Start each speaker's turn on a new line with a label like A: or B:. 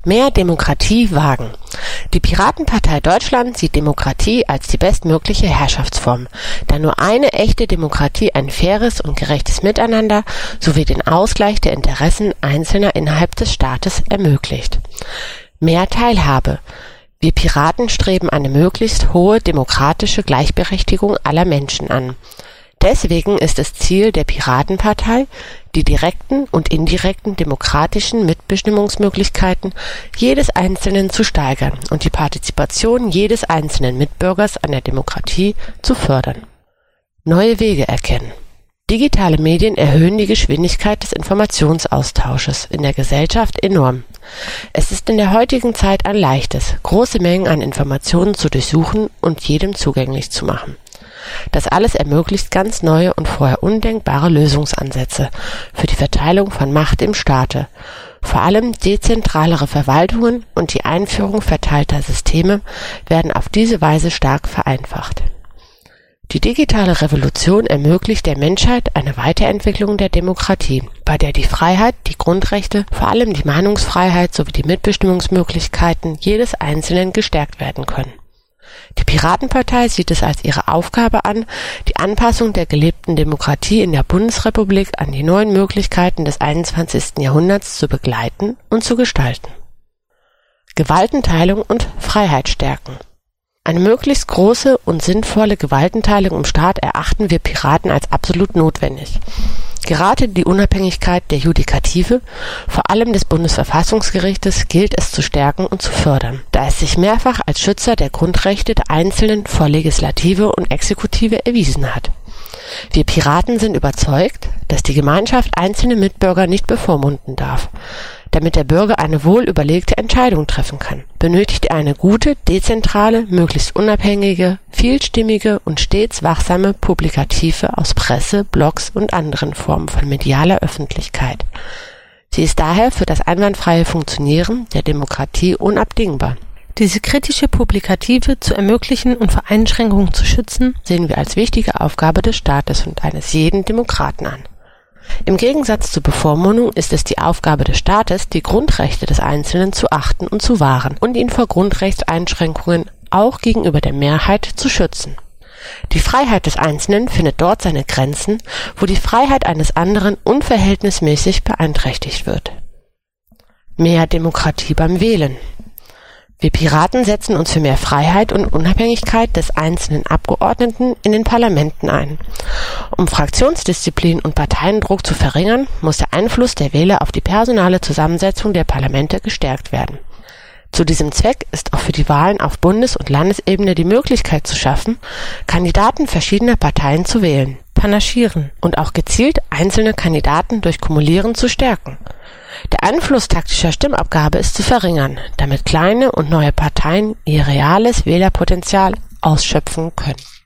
A: Mehr Demokratie wagen. Die Piratenpartei Deutschland sieht Demokratie als die bestmögliche Herrschaftsform, da nur eine echte Demokratie ein faires und gerechtes Miteinander sowie den Ausgleich der Interessen Einzelner innerhalb des Staates ermöglicht. Mehr Teilhabe. Wir Piraten streben eine möglichst hohe demokratische Gleichberechtigung aller Menschen an. Deswegen ist es Ziel der Piratenpartei, die direkten und indirekten demokratischen Mitbestimmungsmöglichkeiten jedes Einzelnen zu steigern und die Partizipation jedes einzelnen Mitbürgers an der Demokratie zu fördern. Neue Wege erkennen. Digitale Medien erhöhen die Geschwindigkeit des Informationsaustausches in der Gesellschaft enorm. Es ist in der heutigen Zeit ein leichtes, große Mengen an Informationen zu durchsuchen und jedem zugänglich zu machen. Das alles ermöglicht ganz neue und vorher undenkbare Lösungsansätze für die Verteilung von Macht im Staate. Vor allem dezentralere Verwaltungen und die Einführung verteilter Systeme werden auf diese Weise stark vereinfacht. Die digitale Revolution ermöglicht der Menschheit eine Weiterentwicklung der Demokratie, bei der die Freiheit, die Grundrechte, vor allem die Meinungsfreiheit sowie die Mitbestimmungsmöglichkeiten jedes Einzelnen gestärkt werden können. Die Piratenpartei sieht es als ihre Aufgabe an, die Anpassung der gelebten Demokratie in der Bundesrepublik an die neuen Möglichkeiten des 21. Jahrhunderts zu begleiten und zu gestalten. Gewaltenteilung und Freiheit stärken. Eine möglichst große und sinnvolle Gewaltenteilung im Staat erachten wir Piraten als absolut notwendig. Gerade die Unabhängigkeit der Judikative, vor allem des Bundesverfassungsgerichtes, gilt es zu stärken und zu fördern, da es sich mehrfach als Schützer der Grundrechte der Einzelnen vor Legislative und Exekutive erwiesen hat. Wir Piraten sind überzeugt, dass die Gemeinschaft einzelne Mitbürger nicht bevormunden darf. Damit der Bürger eine wohlüberlegte Entscheidung treffen kann, benötigt er eine gute, dezentrale, möglichst unabhängige, vielstimmige und stets wachsame Publikative aus Presse, Blogs und anderen Formen von medialer Öffentlichkeit. Sie ist daher für das einwandfreie Funktionieren der Demokratie unabdingbar. Diese kritische Publikative zu ermöglichen und vor Einschränkungen zu schützen, sehen wir als wichtige Aufgabe des Staates und eines jeden Demokraten an. Im Gegensatz zur Bevormundung ist es die Aufgabe des Staates, die Grundrechte des Einzelnen zu achten und zu wahren und ihn vor Grundrechtseinschränkungen auch gegenüber der Mehrheit zu schützen. Die Freiheit des Einzelnen findet dort seine Grenzen, wo die Freiheit eines anderen unverhältnismäßig beeinträchtigt wird. Mehr Demokratie beim Wählen. Wir Piraten setzen uns für mehr Freiheit und Unabhängigkeit des einzelnen Abgeordneten in den Parlamenten ein. Um Fraktionsdisziplin und Parteiendruck zu verringern, muss der Einfluss der Wähler auf die personale Zusammensetzung der Parlamente gestärkt werden. Zu diesem Zweck ist auch für die Wahlen auf Bundes- und Landesebene die Möglichkeit zu schaffen, Kandidaten verschiedener Parteien zu wählen, panaschieren und auch gezielt einzelne Kandidaten durch Kumulieren zu stärken. Der Einfluss taktischer Stimmabgabe ist zu verringern, damit kleine und neue Parteien ihr reales Wählerpotenzial ausschöpfen können.